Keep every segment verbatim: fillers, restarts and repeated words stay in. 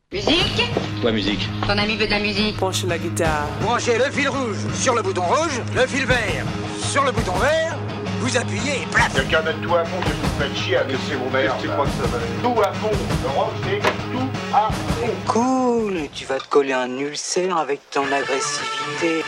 Musique ? Quoi, musique ? Ton ami veut de la musique. Branche la guitare. Branchez le fil rouge sur le bouton rouge, le fil vert sur le bouton vert, vous appuyez et plaf. Quelqu'un met tout à fond, que vous faites chier à laisser vos mères. C'est quoi que ça va ? Tout à fond. Le rock, c'est tout à fond. Cool, tu vas te coller un ulcère avec ton agressivité.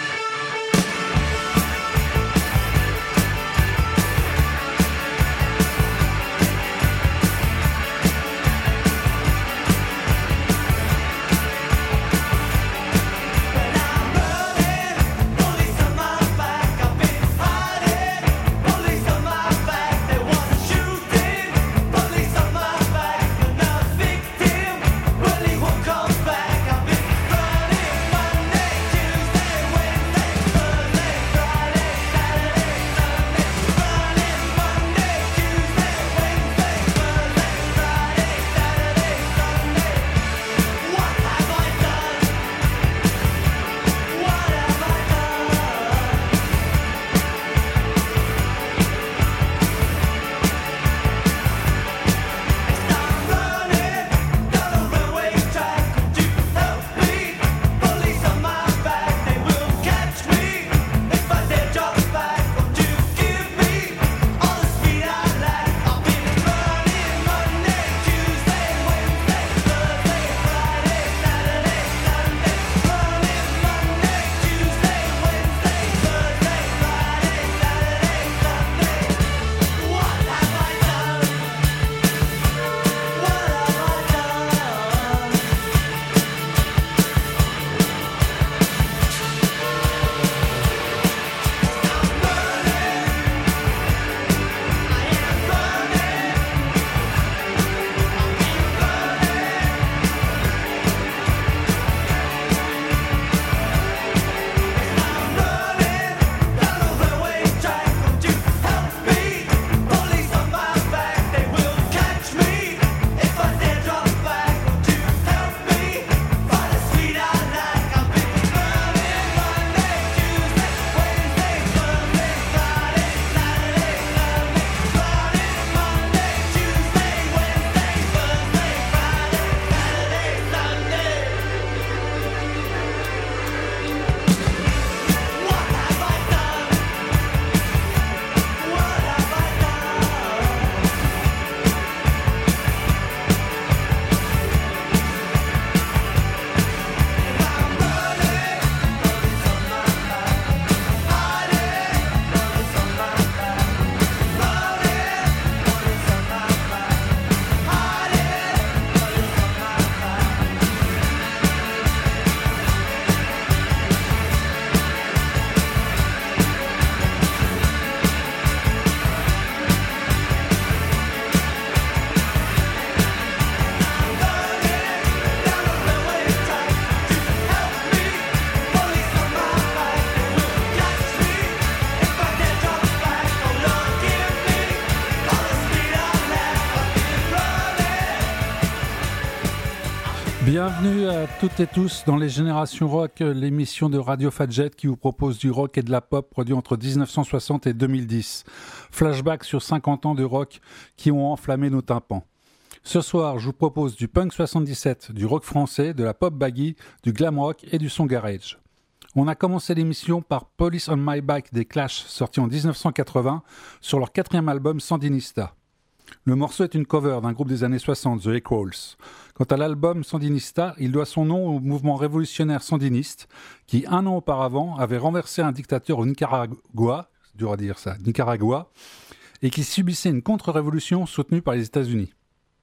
Bienvenue à toutes et tous dans les Générations Rock, l'émission de Radio Fadjet qui vous propose du rock et de la pop produit entre dix-neuf cent soixante et deux mille dix. Flashback sur cinquante ans de rock qui ont enflammé nos tympans. Ce soir, je vous propose du punk soixante-dix-sept, du rock français, de la pop baggy, du glam rock et du son garage. On a commencé l'émission par Police on My Back des Clash, sorti en dix-neuf cent quatre-vingts sur leur quatrième album Sandinista. Le morceau est une cover d'un groupe des années soixante, The Equals. Quant à l'album Sandinista, il doit son nom au mouvement révolutionnaire sandiniste qui, un an auparavant, avait renversé un dictateur au Nicaragua, c'est dur à dire ça, Nicaragua, et qui subissait une contre-révolution soutenue par les États-Unis.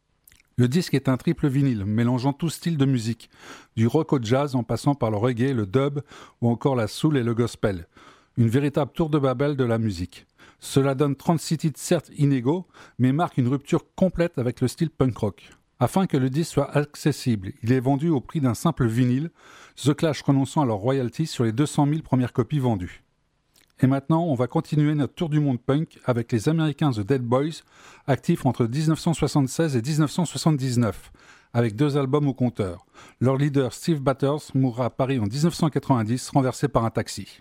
Le disque est un triple vinyle, mélangeant tous styles de musique, du rock au jazz en passant par le reggae, le dub ou encore la soul et le gospel. Une véritable tour de Babel de la musique. Cela donne trente-six titres certes inégaux, mais marque une rupture complète avec le style punk rock. Afin que le disque soit accessible, il est vendu au prix d'un simple vinyle, The Clash renonçant à leur royalties sur les deux cent mille premières copies vendues. Et maintenant, on va continuer notre tour du monde punk avec les Américains The Dead Boys, actifs entre dix-neuf cent soixante-seize et dix-neuf cent soixante-dix-neuf, avec deux albums au compteur. Leur leader Steve Batters mourra à Paris en dix-neuf cent quatre-vingt-dix, renversé par un taxi.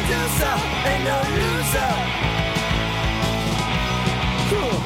producer, ain't no loser. Cool.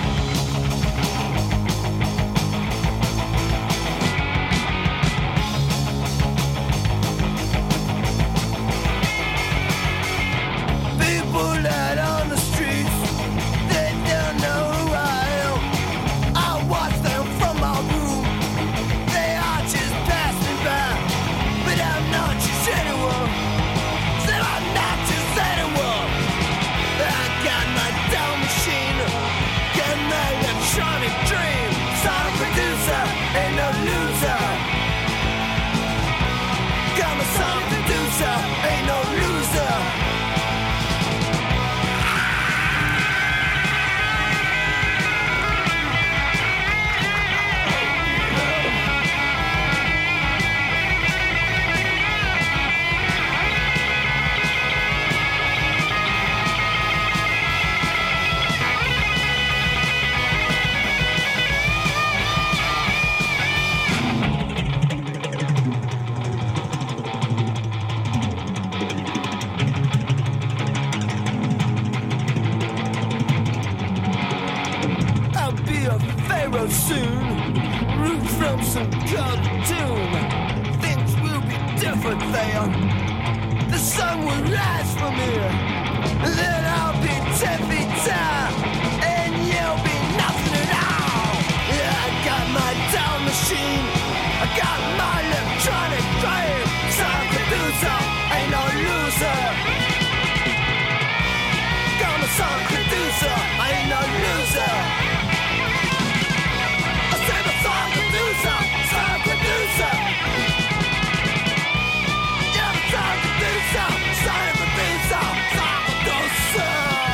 People out on the streets, they don't know who I am. I watch them from my room, they are just passing by. But I'm not just anyone, so I'm not just anyone. I got my down machine, got my electronic dream. Sound producer, ain't no loser. Got my sound producer, ain't no loser. Soon, root from some cartoon. Things will be different there. The sun will rise from here. Then I'll be ten feet tall, and you'll be nothing at all. Yeah, I got my down machine, I got my electronic drive. Sound producer, ain't no loser. Got my sound producer, ain't no loser. Sound producer, sound producer. Yeah, sound producer, sound producer, sound producer.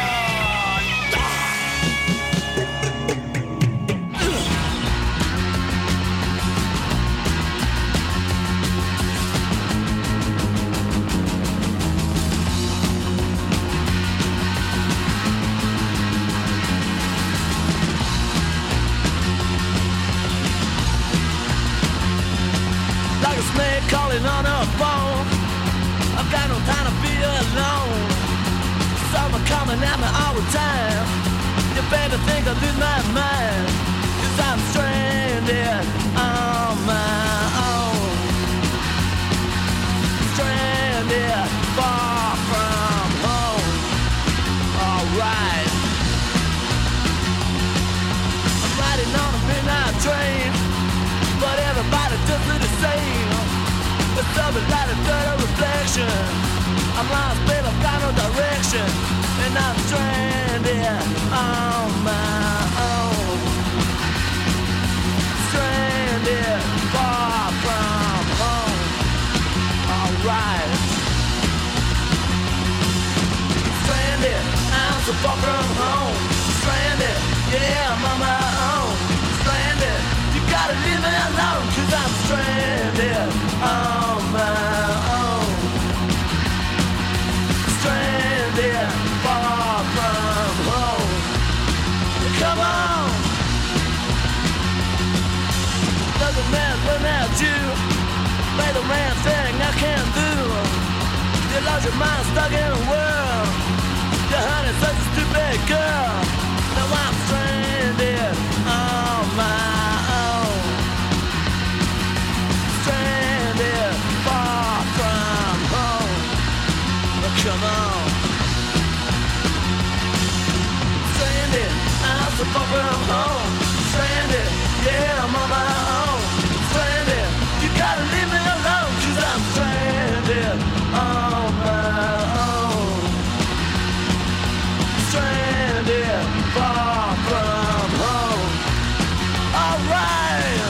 Calling on a phone, I've got no time to be alone. Summer coming at me all the time. You better think I lose my mind, 'cause I'm stranded on my own. Stranded far from home. Alright, I'm riding on a midnight train, but everybody does it the same. It's something like a dirty reflection. I'm lost, but I've got no direction, and I'm stranded on my own. Stranded far from home. Alright. Stranded, I'm so far from home. Stranded, yeah, I'm on my own. Stranded, you gotta leave me alone, 'cause I'm stranded on my own. Stranded far from home. Come on. Doesn't matter without you. Play the man thing I can't do. You lost your mind stuck in a world. Your honey's such a stupid girl. Now I'm stranded on my own. Stranded far from home. Come on. Stranded, I'm so far from home. Stranded, yeah, I'm on my own. Stranded, you gotta leave me alone, 'cause I'm stranded on my own. Stranded far from home. Alright.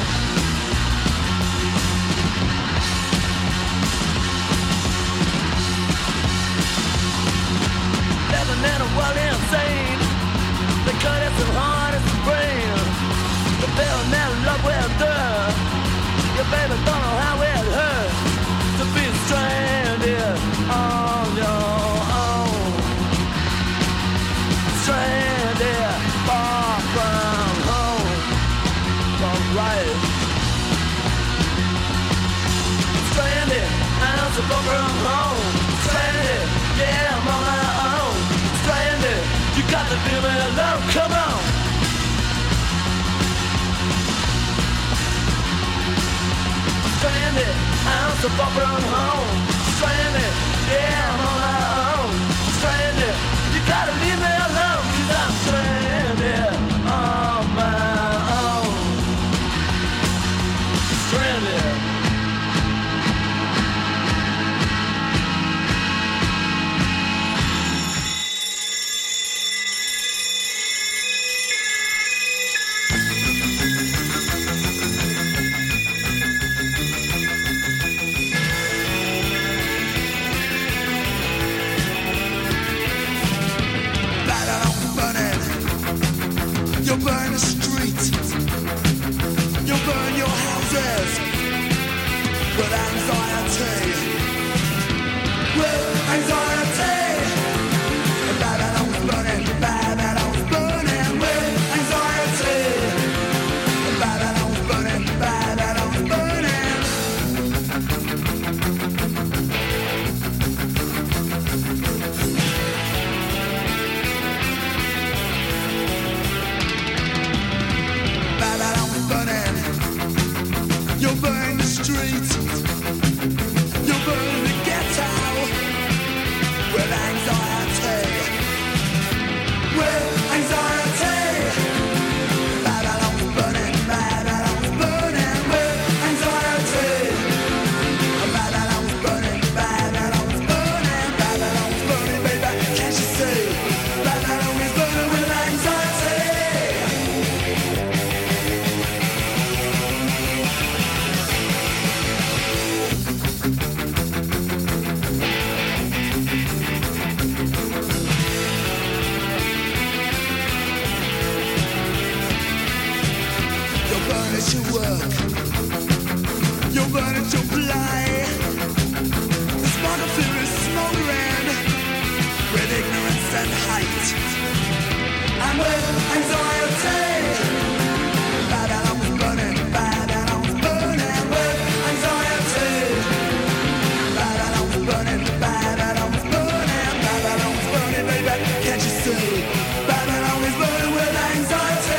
Living in a world insane, because it's so hard as the brain. so far from home. Stranded, yeah, I'm on my own. Stranded, you gotta leave me alone, 'cause I'm stranded on my own. Stranded. You'll burn the streets, you'll burn your houses with anxiety, with anxiety. Babylon's burning, Babylon's burning with anxiety. Babylon's burning, Babylon's burning. Babylon's burning. You'll burn the streets. You'll burn the ghetto with anxiety. With anxiety. Babylon's burning. Babylon's burning with anxiety. Babylon's burning. Babylon's burning. Babylon's burning, baby. Can't you see? Babylon is burning with anxiety. You'll burn at your work. You'll burn at your play. The spark of fear is smoldering with ignorance and hate, and with anxiety. Babylon's burning. Babylon's burning with anxiety. Babylon's burning. Babylon's burning. Babylon's burning, baby. Can't you see? Babylon is burning with anxiety.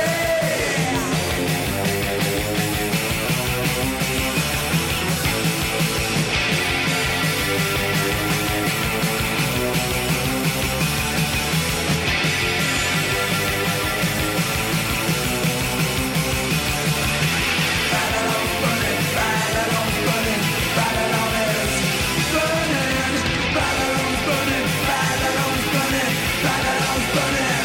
Babylon's burning. Babylon's burning. Babylon is burning. Babylon's burning. Babylon's burning. Babylon's burning.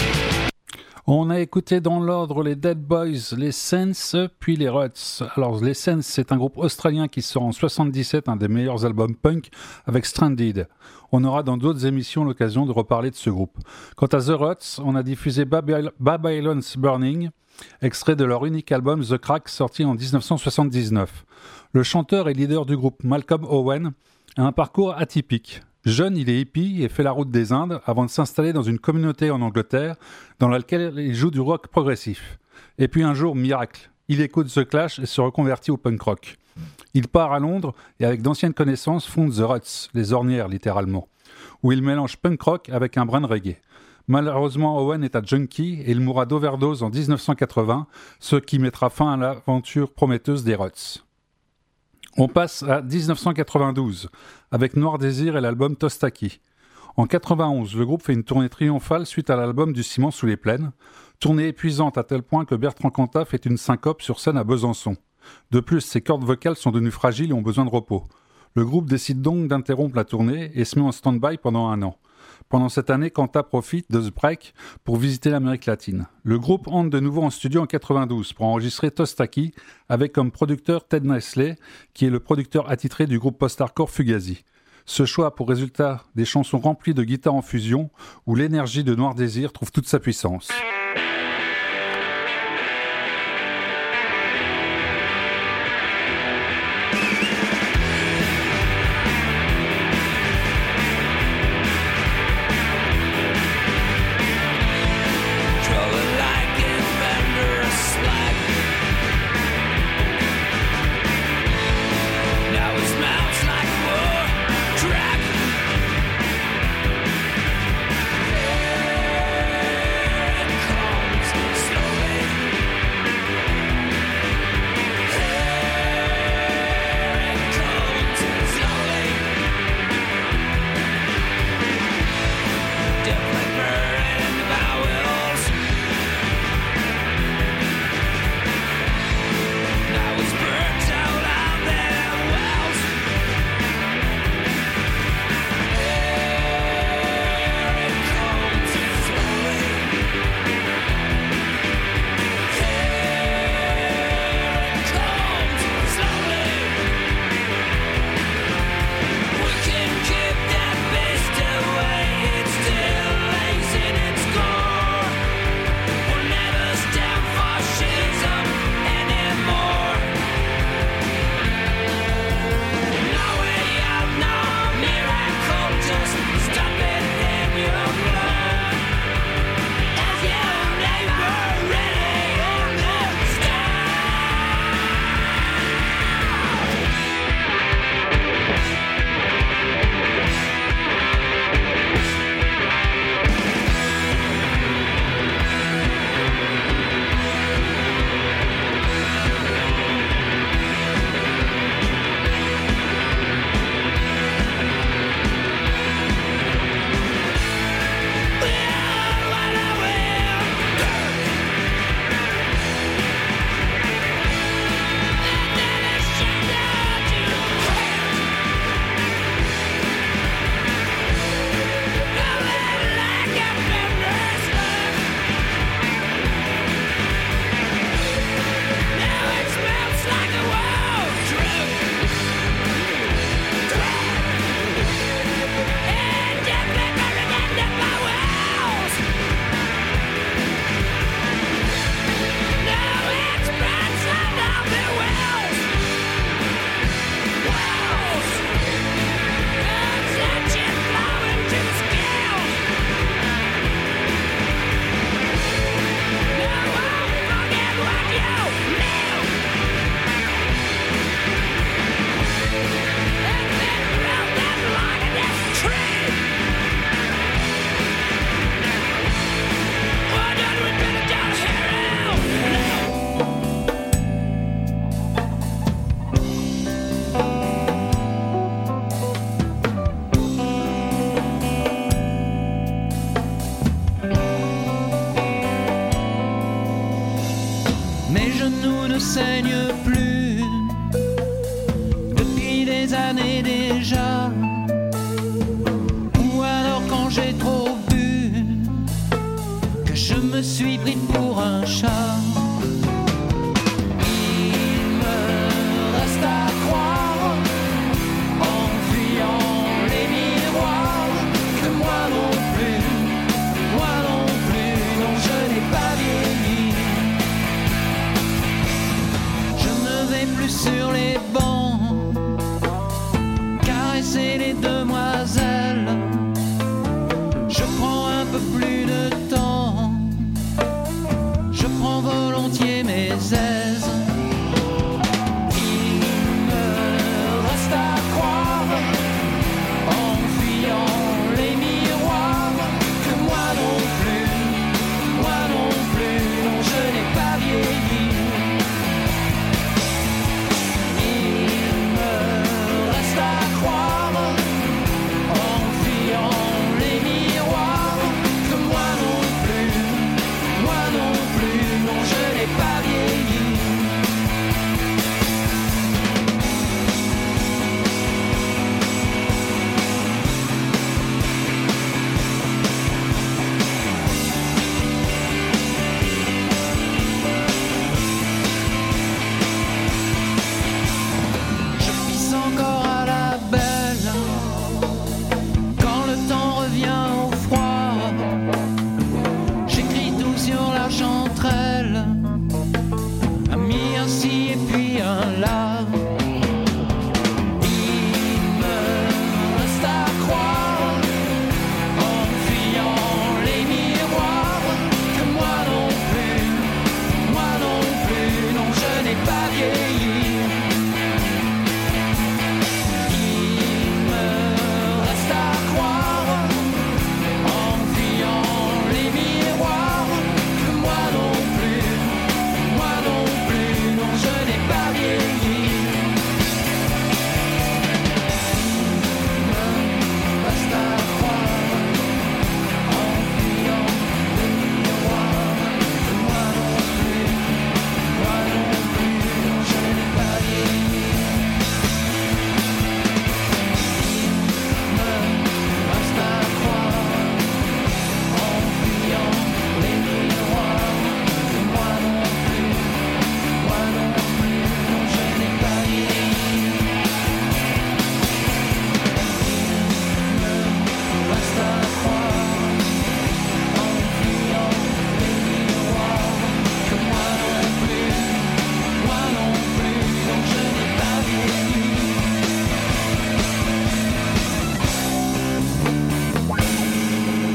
On a écouté dans l'ordre les Dead Boys, les Sense, puis les Ruts. Alors les Sense, c'est un groupe australien qui sort en soixante-dix-sept un des meilleurs albums punk avec Stranded. On aura dans d'autres émissions l'occasion de reparler de ce groupe. Quant à The Ruts, on a diffusé Babyl- Babylon's Burning, extrait de leur unique album The Crack sorti en dix-neuf cent soixante-dix-neuf. Le chanteur et leader du groupe, Malcolm Owen, a un parcours atypique. Jeune, il est hippie et fait la route des Indes avant de s'installer dans une communauté en Angleterre dans laquelle il joue du rock progressif. Et puis un jour, miracle, il écoute The Clash et se reconvertit au punk rock. Il part à Londres et avec d'anciennes connaissances fonde The Ruts, les ornières littéralement, où il mélange punk rock avec un brin de reggae. Malheureusement, Owen est un junkie et il mourra d'overdose en dix-neuf cent quatre-vingts, ce qui mettra fin à l'aventure prometteuse des Ruts. On passe à dix-neuf cent quatre-vingt-douze, avec Noir Désir et l'album Tostaki. En quatre-vingt-onze, le groupe fait une tournée triomphale suite à l'album du Ciment sous les plaines, tournée épuisante à tel point que Bertrand Cantat fait une syncope sur scène à Besançon. De plus, ses cordes vocales sont devenues fragiles et ont besoin de repos. Le groupe décide donc d'interrompre la tournée et se met en stand-by pendant un an. Pendant cette année, Cantat profite de ce break pour visiter l'Amérique latine. Le groupe entre de nouveau en studio en quatre-vingt-douze pour enregistrer Tostaki avec comme producteur Ted Nestlé, qui est le producteur attitré du groupe post-hardcore Fugazi. Ce choix a pour résultat des chansons remplies de guitares en fusion où l'énergie de Noir Désir trouve toute sa puissance. Call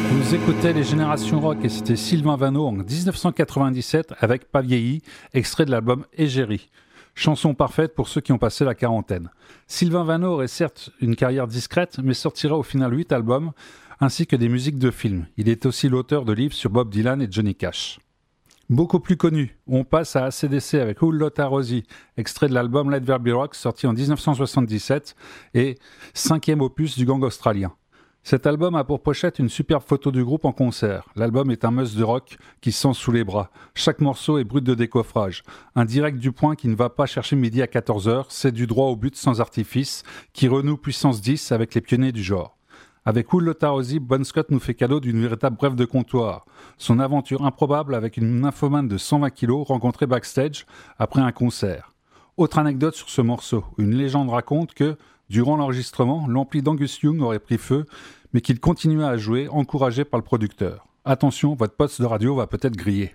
Vous écoutez les Générations Rock et c'était Sylvain Vanneau en dix-neuf cent quatre-vingt-dix-sept avec Pas vieilli, extrait de l'album Égérie. Chanson parfaite pour ceux qui ont passé la quarantaine. Sylvain Vanneau aurait certes une carrière discrète, mais sortira au final huit albums, ainsi que des musiques de films. Il est aussi l'auteur de livres sur Bob Dylan et Johnny Cash. Beaucoup plus connu, on passe à A C D C avec Who Lotta Rosie, extrait de l'album Let There Be Rock sorti en dix-neuf cent soixante-dix-sept et cinquième opus du gang australien. Cet album a pour pochette une superbe photo du groupe en concert. L'album est un must de rock qui sent sous les bras. Chaque morceau est brut de décoffrage. Un direct du point qui ne va pas chercher midi à quatorze heures, c'est du droit au but sans artifice, qui renoue puissance dix avec les pionniers du genre. Avec Who Lotta Rosie, Bon Scott nous fait cadeau d'une véritable brève de comptoir. Son aventure improbable avec une nymphomane de cent vingt kilos rencontrée backstage après un concert. Autre anecdote sur ce morceau. Une légende raconte que, durant l'enregistrement, l'ampli d'Angus Young aurait pris feu, mais qu'il continuait à jouer, encouragé par le producteur. Attention, votre poste de radio va peut-être griller.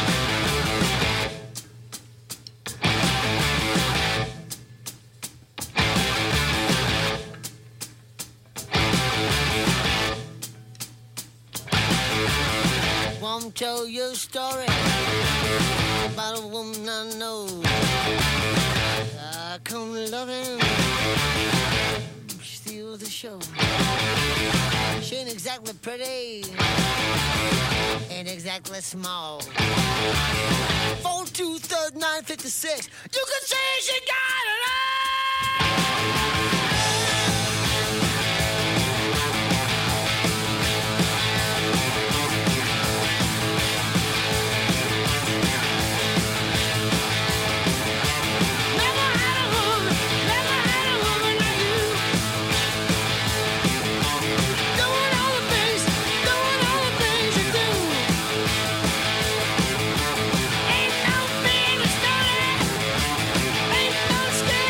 Won't tell you a story about a woman I know. I come loving, steals the show. She ain't exactly pretty, ain't exactly small. Four two third nine fifty six. You can say she got it all. Ain't no scared.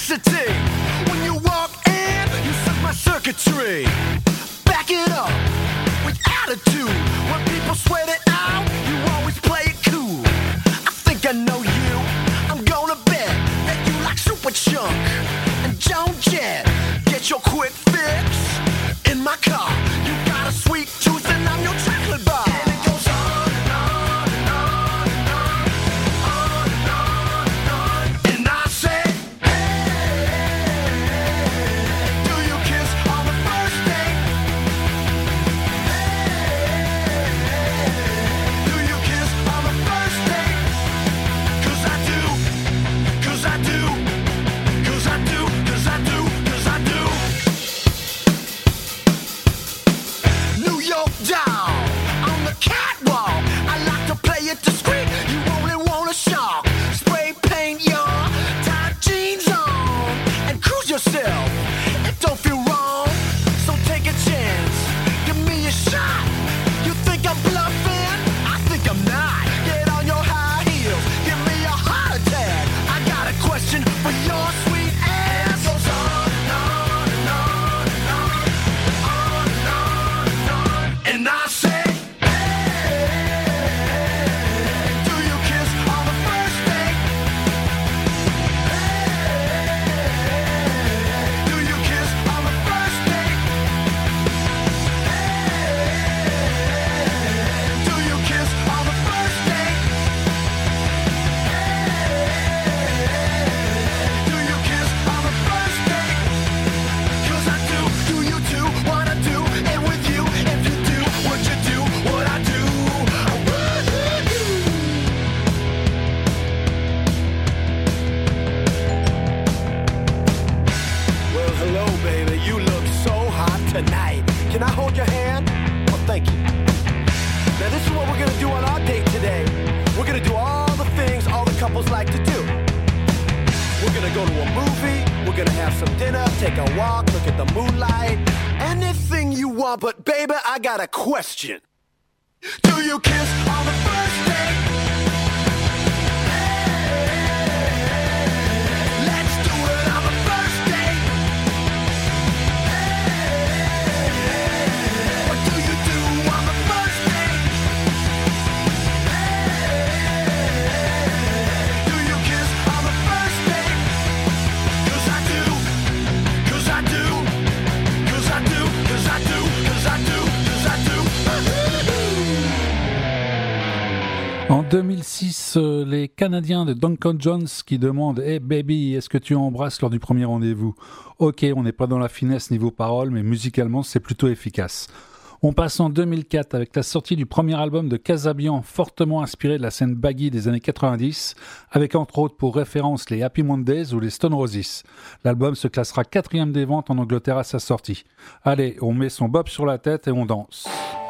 electricity. When you walk in, you set my circuitry. Back it up with attitude. When people sweat it out, you always play it cool. I think I know you. I'm gonna bet that you like Super Chunk and Joan Jett. Get your quick fix in my car. You got a sweet tooth and I'm your chocolate bar. And it goes on and on and on and on, on and on and on. And I say, hey, do you kiss on the first date? Hey, do you kiss on the first date? 'Cause I do, 'cause I do, 'cause I do, 'cause I do, 'cause I do. New York down on the catwalk. I like to play it discreet. You only want a shock. Spray paint your tight jeans on and cruise yourself. It don't feel wrong, so take a chance. Give me a shot. You think I'm bluffing? I think I'm not. Get on your high heels. Give me a heart attack. I got a question for your sweet ass. Goes on and on and on and on, on and on and on. And I say, hey, do you kiss on the first date? Hey, do you kiss on the first date? Hey, do you kiss on the first date? Hey, do you kiss on the first date? 'Cause I do, do you do what I do? And with you, if you do what you do, what I do, what I do. Well, hello, baby. You look so hot tonight. Can I hold your hand? Well, thank you. Now, this is what we're gonna do on our date today. We're gonna do all the things all the couples like to do. We're gonna go to a movie, we're gonna have some dinner, take a walk, look at the moonlight. Anything you want, but baby, I got a question. Do you kiss on the first date? Let's do it on the first date. What do you do on the first date? Do you kiss on the first date? 'Cause I do, 'cause I do, 'cause I do, 'cause I do, 'cause I do, 'cause I do. En deux mille six, euh, les Canadiens de Duncan Jones qui demandent « Hey baby, est-ce que tu embrasses lors du premier rendez-vous ?» Ok, on n'est pas dans la finesse niveau parole, mais musicalement, c'est plutôt efficace. On passe en deux mille quatre avec la sortie du premier album de Kasabian, fortement inspiré de la scène baggy des années quatre-vingt-dix, avec entre autres pour référence les Happy Mondays ou les Stone Roses. L'album se classera quatrième des ventes en Angleterre à sa sortie. Allez, on met son bob sur la tête et on danse.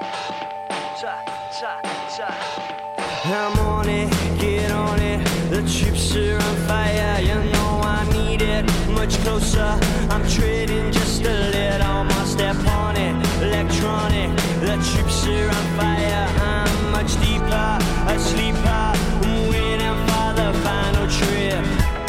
I'm on it, get on it. The troops are on fire, you know I need it. Much closer, I'm treading just a little more. Step on it, electronic. The troops are on fire, I'm much deeper, a sleeper. I'm waiting for the final trip.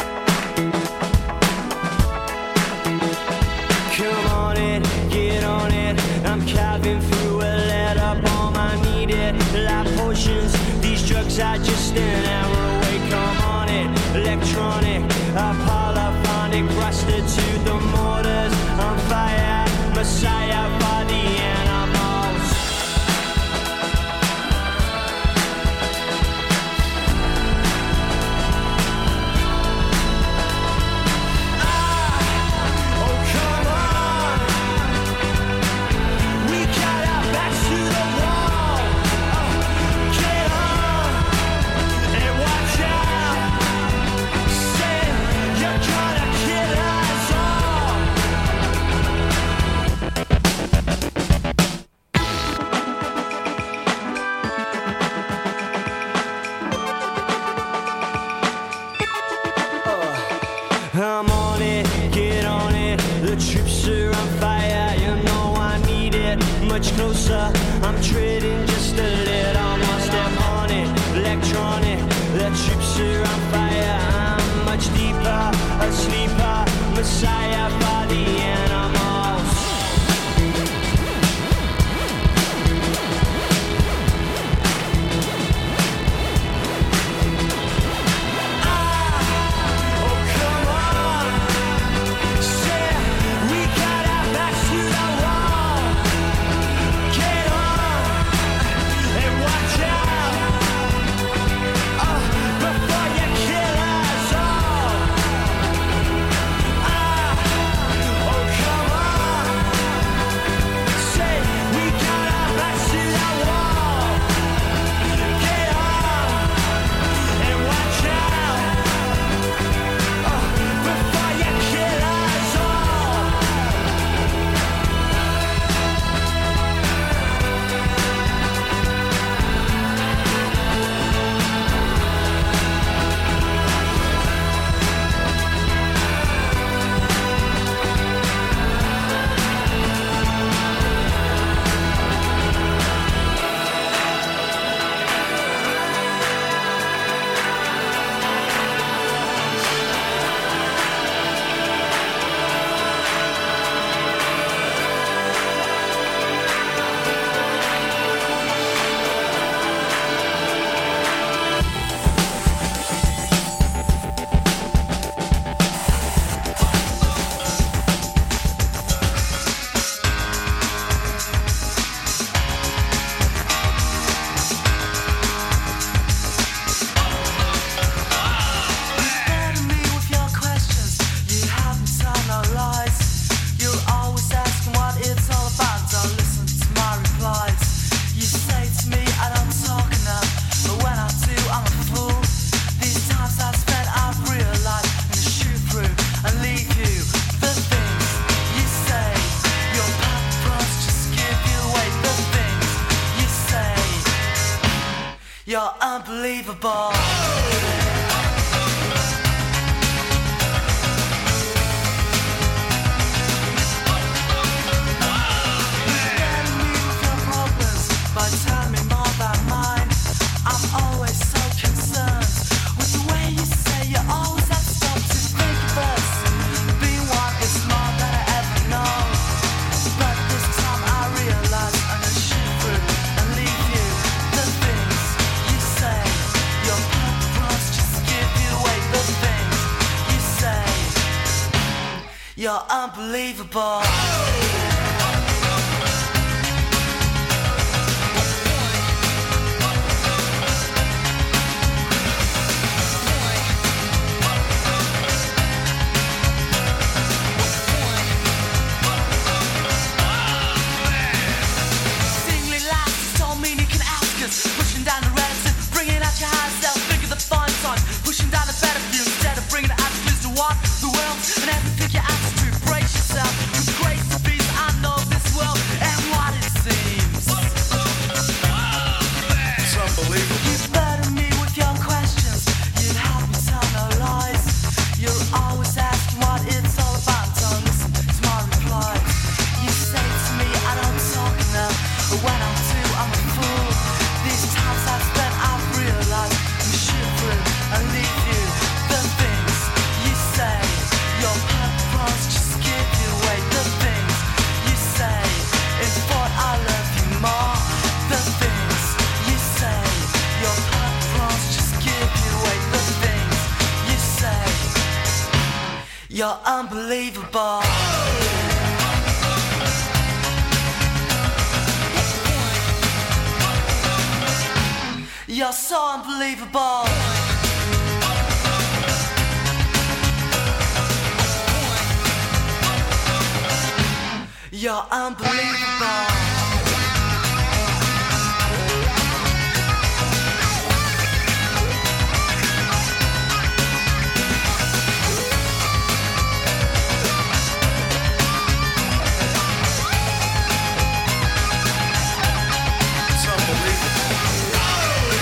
Come on it, get on it. I'm carving through a letter bomb, I need it. Life potions. Drugs are just an hour away, come on it, electronic, a polyphonic, rusted to the mortars, on fire, messiah for the animals. Ah, oh come on, we got our backs to the wall, oh, get on. Watch out, say you're gonna kill us all. I'm on it, get on it. The troops are on fire, you know I need it. Much closer, I'm treading just a little more. Step on it, electronic. The troops are on fire, I'm much deeper, a sleeper. messiah by the animals. Ah, oh come on, say we got our backs to the wall. Get on and watch out, oh, before you kill us all. Ah, oh come on, say we got our backs to the wall. Get on and watch out, oh, before you kill us all. Burden me with your questions, you haven't told no lies. You're always asking what it's all about, don't listen to my replies. You say to me I don't talk enough, but when I do I'm a fool. These times I've spent I've realized I'm gonna shoot through and leave you. The things you say, your paparazzi just give you away. The things you say, you're unbelievable. Burden me with your problems, but tell me more about mine. I'm always so concerned with the way you say you always have to stop to think of us. Being one is more than I ever know, but this time I realize I'm gonna shoot through and leave you. The things you say, your paparazzi just give you away. The things you say, you're unbelievable. Singly lies don't mean you can ask us. Pushing down the reds and bringing out your higher self. Figure the fun time. Pushing down the better view instead of bringing the attitudes to what the world and everything you ask to. Brace yourself with grace and peace. I know this world and what it seems. It's unbelievable. You burden me with your questions, you help me tell no lies. You're always asking what it's all about, don't listen to my replies. You say to me I don't talk enough, but when I do I'm a fool. These times I've spent I've realized I'm shoot through and leave you. The things you say, your paparazzi just give you away. The things you say, in thought I love you more. The things you say, your paparazzi just give you away. The things you say, you're unbelievable. You're so unbelievable. You're unbelievable. It's unbelievable.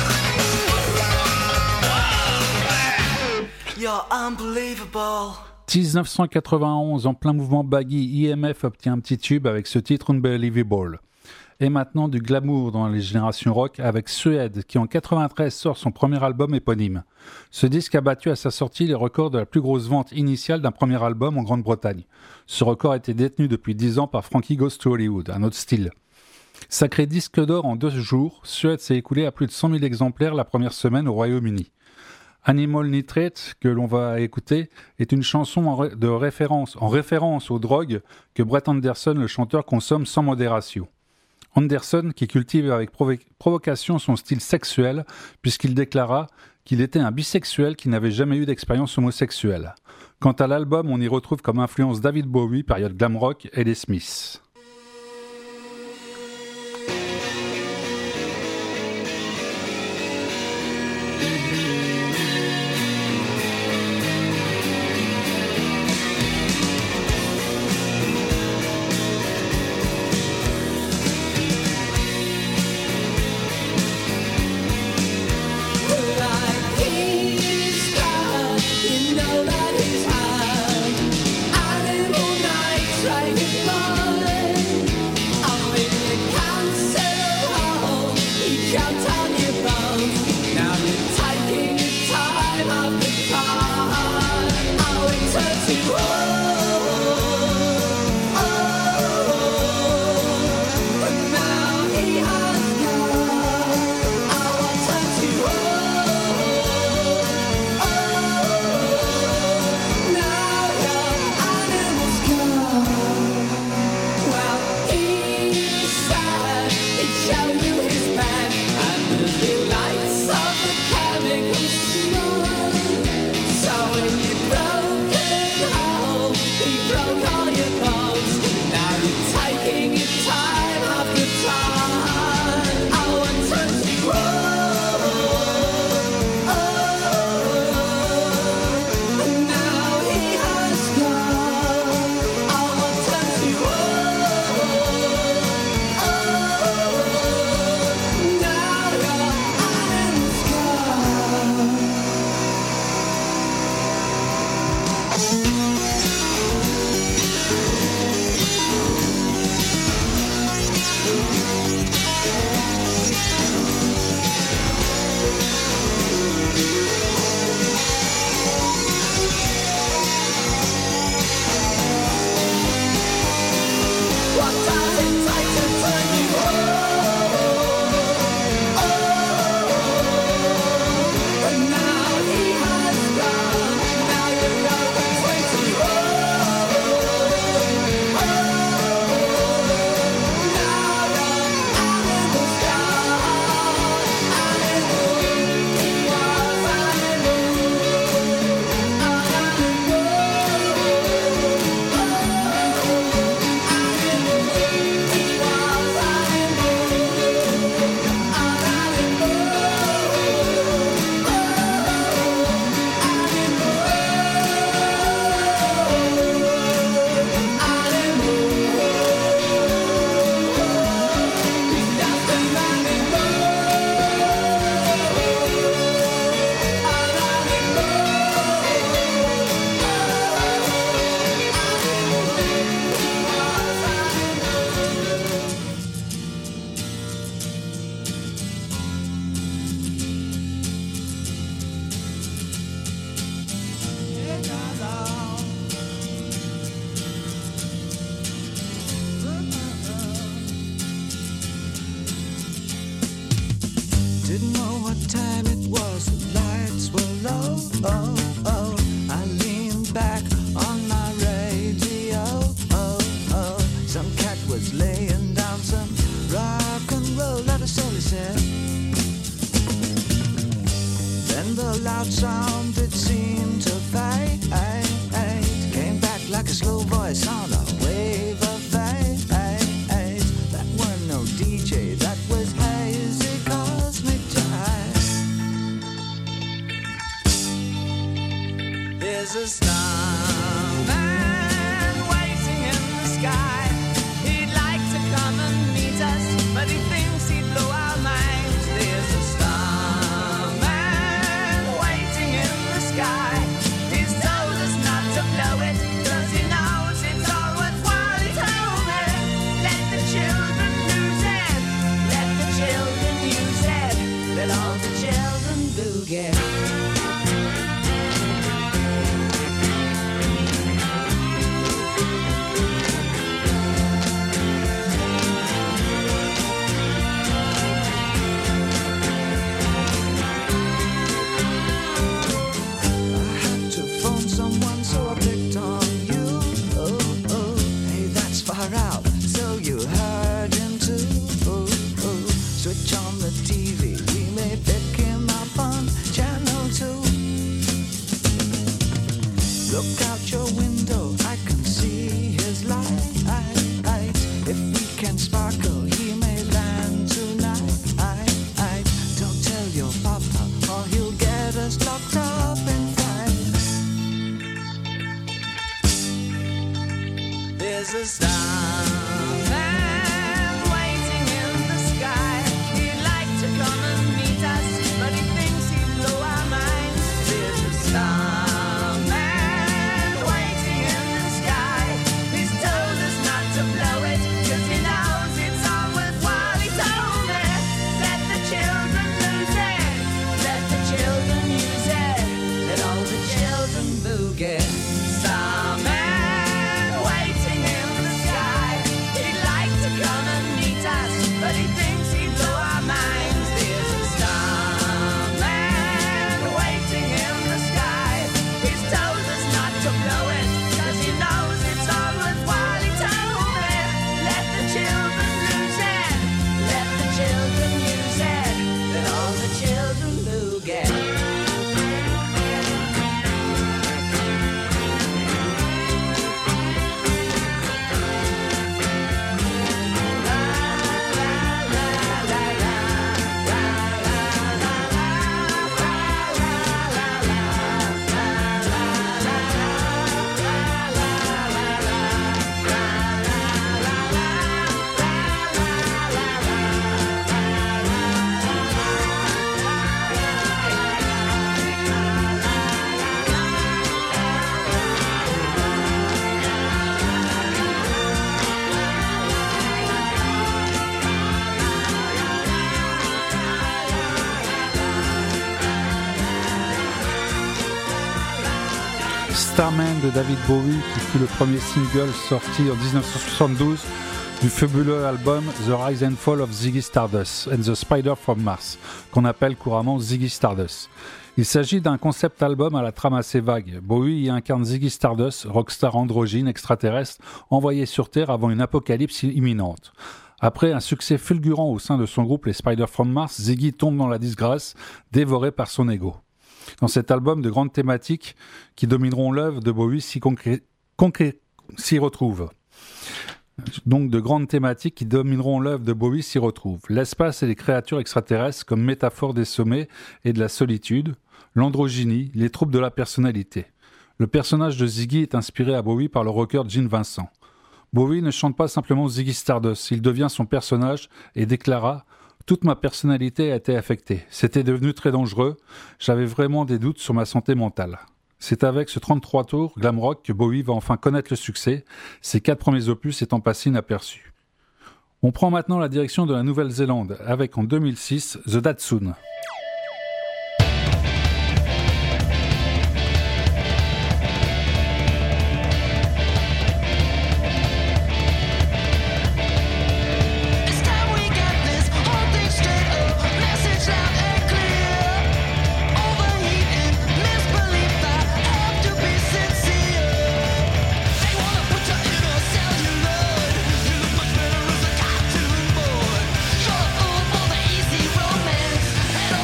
You're unbelievable. dix-neuf cent quatre-vingt-onze, en plein mouvement baggy, I M F obtient un petit tube avec ce titre Unbelievable. Et maintenant du glamour dans les générations rock avec Suede qui en quatre-vingt-treize sort son premier album éponyme. Ce disque a battu à sa sortie les records de la plus grosse vente initiale d'un premier album en Grande-Bretagne. Ce record a été détenu depuis dix ans par Frankie Goes to Hollywood, un autre style. Sacré disque d'or en deux jours, Suede s'est écoulé à plus de cent mille exemplaires la première semaine au Royaume-Uni. Animal Nitrate, que l'on va écouter, est une chanson en, ré- de référence, en référence aux drogues que Brett Anderson, le chanteur, consomme sans modération. Anderson, qui cultive avec provo- provocation son style sexuel, puisqu'il déclara qu'il était un bisexuel qui n'avait jamais eu d'expérience homosexuelle. Quant à l'album, on y retrouve comme influence David Bowie, période glam rock, et les Smiths. Didn't know what time it was, the lights were low. Oh, oh. I leaned back on my radio. Oh, oh. Some cat was laying down some rock and roll, that is all he said. Then the loud sound, it seemed to fade. Came back like a slow voice on a wave of fade. That weren't no D J, that was hazy cosmic jive. There's a starman waiting in the sky. He'd like to come and meet us, but he thinks he'd blow our minds. There's a starman waiting in the sky. He's told us not to blow it. There's a starman waiting in the sky. He'd like to come and meet us, but he thinks he'd blow our minds. There's a starman waiting in the sky. He's told us not to blow it, 'cause he knows it's all worthwhile. He told me, let the children lose it, let the children use it, let all the children boogie. Starman waiting in the sky. He'd like to come and meet us, but he thinks he'd blow our minds. There's a starman waiting in the sky. He's told us not to blow it, 'cause he knows it's all worthwhile. He told me, let the children lose it, let the children use it, let all the children boogie. Starman de David Bowie, qui fut le premier single sorti en dix-neuf cent soixante-douze du fabuleux album The Rise and Fall of Ziggy Stardust and the Spider from Mars, qu'on appelle couramment Ziggy Stardust. Il s'agit d'un concept album à la trame assez vague. Bowie y incarne Ziggy Stardust, rockstar androgyne extraterrestre, envoyé sur Terre avant une apocalypse imminente. Après un succès fulgurant au sein de son groupe les Spider from Mars, Ziggy tombe dans la disgrâce, dévoré par son ego. Dans cet album, de grandes thématiques qui domineront l'œuvre de Bowie s'y, concré- concré- s'y retrouvent. Donc de grandes thématiques qui domineront l'œuvre de Bowie s'y retrouvent. L'espace et les créatures extraterrestres comme métaphore des sommets et de la solitude, l'androgynie, les troubles de la personnalité. Le personnage de Ziggy est inspiré à Bowie par le rocker Gene Vincent. Bowie ne chante pas simplement Ziggy Stardust, il devient son personnage et déclara « Toute ma personnalité a été affectée. C'était devenu très dangereux. J'avais vraiment des doutes sur ma santé mentale. » C'est avec ce trente-trois tours glam rock que Bowie va enfin connaître le succès, ses quatre premiers opus étant passés inaperçus. On prend maintenant la direction de la Nouvelle-Zélande avec en deux mille six The Datsun. Easy romance, and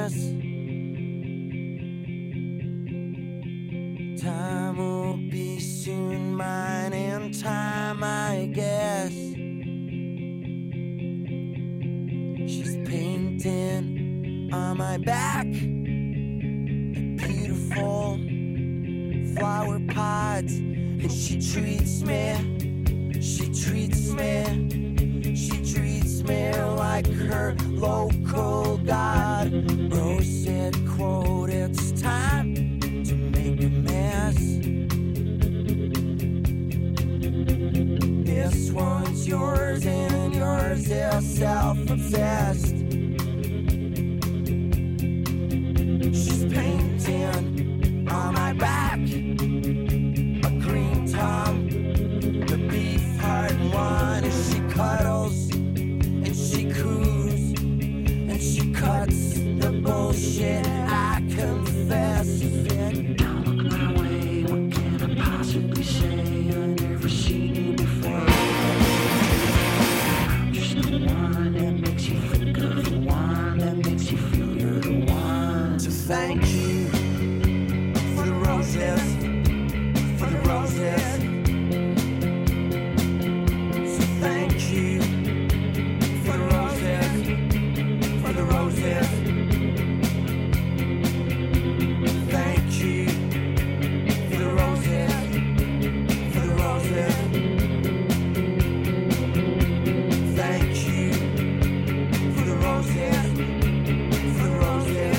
mess. Time will be soon mine, in time I guess. She's painting on my back beautiful flower pods, and she treats me, she treats me, she treats me like her local god. Rose said, quote, it's time to make a mess. This one's yours and yours is self-obsessed. She's painting on my back a green tongue, the beef heart one, and she cuddles and she coos and she cuts the bullshit. I confess, if don't look my way, what can I possibly say? I've never seen you before. I'm just the one that makes you think of the one that makes you feel you're the one. So thank you for the roses, for the roses. So thank you for the roses, for the roses. Thank you for the roses, for the roses. Thank you for the roses, for the roses.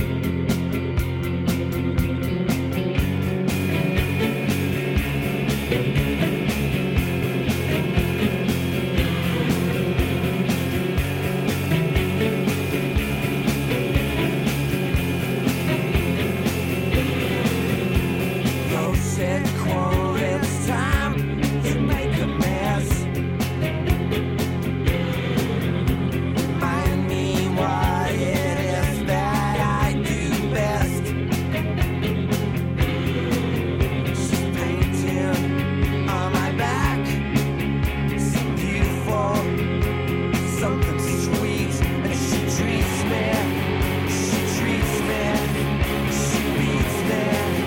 Rose said, quote, it's time to make a mess. Remind me what it is that I do best. She's painting on my back some beautiful, something sweet, and she treats me, she treats me, she beats me.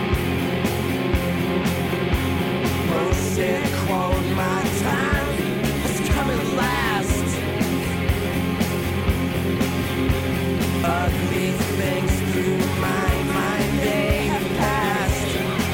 Rose said, quote, my time has come at last. Ugly things through my mind, they have passed.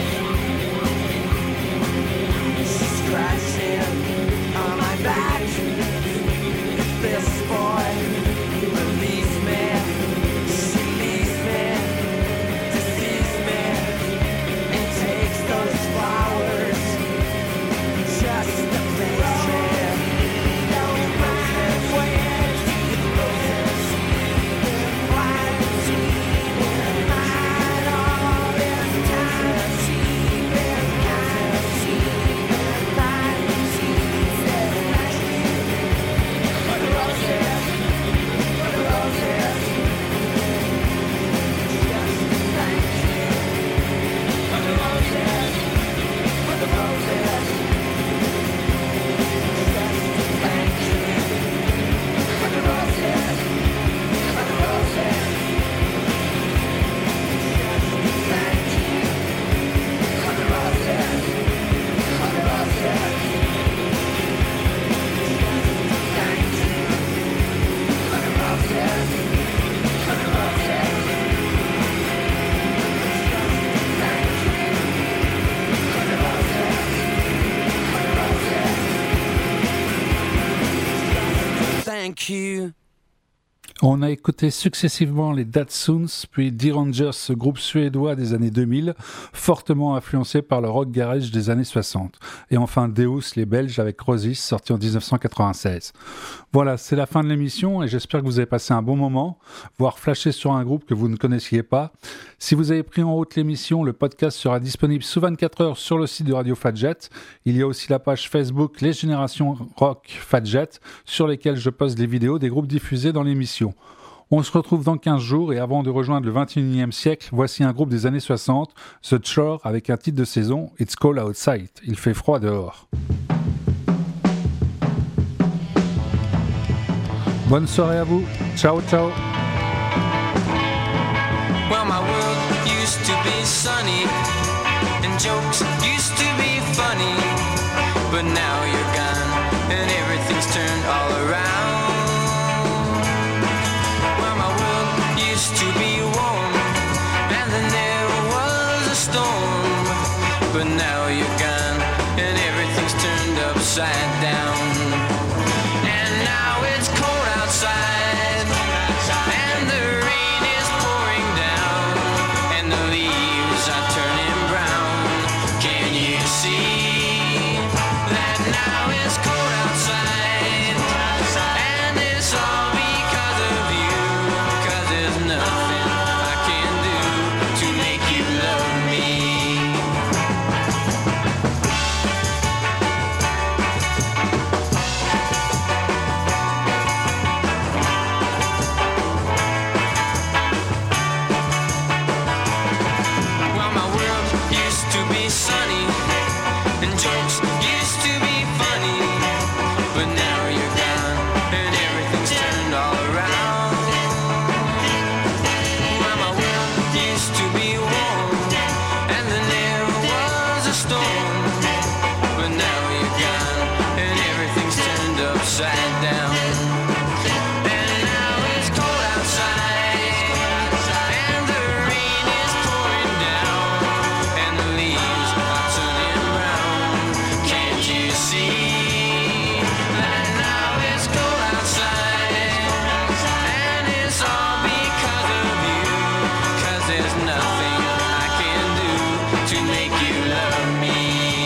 She's scratching on my back. If this boy relieves me, she leaves me, deceives me, and takes those flowers just to please me. Don't mind when the roses fly between mine all this time. She's been kind, she's been fine, she's been for the roses, for the roses. Just thank you for the roses, for the roses. Just thank you for the roses, for the roses. Just thank you for the roses, for the roses. Just thank you for the roses, for the roses. Thank you for the roses, for the roses. Thank you. On a écouté successivement les Datsuns, puis D-Rangers, ce groupe suédois des années deux mille, fortement influencé par le rock garage des années soixante. Et enfin Deus, les Belges, avec Rosis, sorti en dix-neuf cent quatre-vingt-seize. Voilà, c'est la fin de l'émission et j'espère que vous avez passé un bon moment, voire flashé sur un groupe que vous ne connaissiez pas. Si vous avez pris en route l'émission, le podcast sera disponible sous vingt-quatre heures sur le site de Radio Fadjet. Il y a aussi la page Facebook Les Générations Rock Fadjet, sur lesquelles je poste des vidéos des groupes diffusés dans l'émission. On se retrouve dans quinze jours et avant de rejoindre le vingt et unième siècle, voici un groupe des années soixante, The Chore, avec un titre de saison, It's Cold Outside. Il fait froid dehors. Bonne soirée à vous. Ciao, ciao. used to be sunny, and jokes used to be funny, but now you're gone, and everything's turned all around. Well, my world used to be warm, and then there was a storm, but now you're gone, and everything's turned upside down. And now it's cold outside, and the rain is pouring down, and the leaves are turning brown. Can you see that now it's cold outside, and it's all because of you, 'cause there's nothing I can do to make you love me. Well, my world used to be sunny, and jokes used to be funny, but now you're gone, and everything's turned all around. Well, my world used to be warm, and then there was a storm, but now you're gone, and everything's turned upside down. And now it's cold outside, and the rain is pouring down, and the leaves are turning brown. Can't you see that now it's cold outside, and it's all because of you, 'cause there's nothing I can do to make you love me.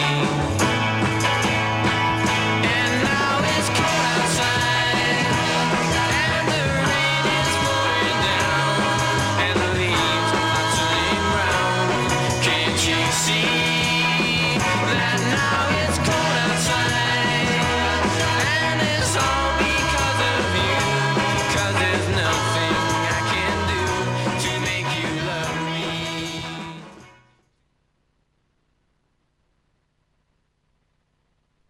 And now it's cold outside, and the rain is pouring down, and the leaves are turning brown. Can't you see that now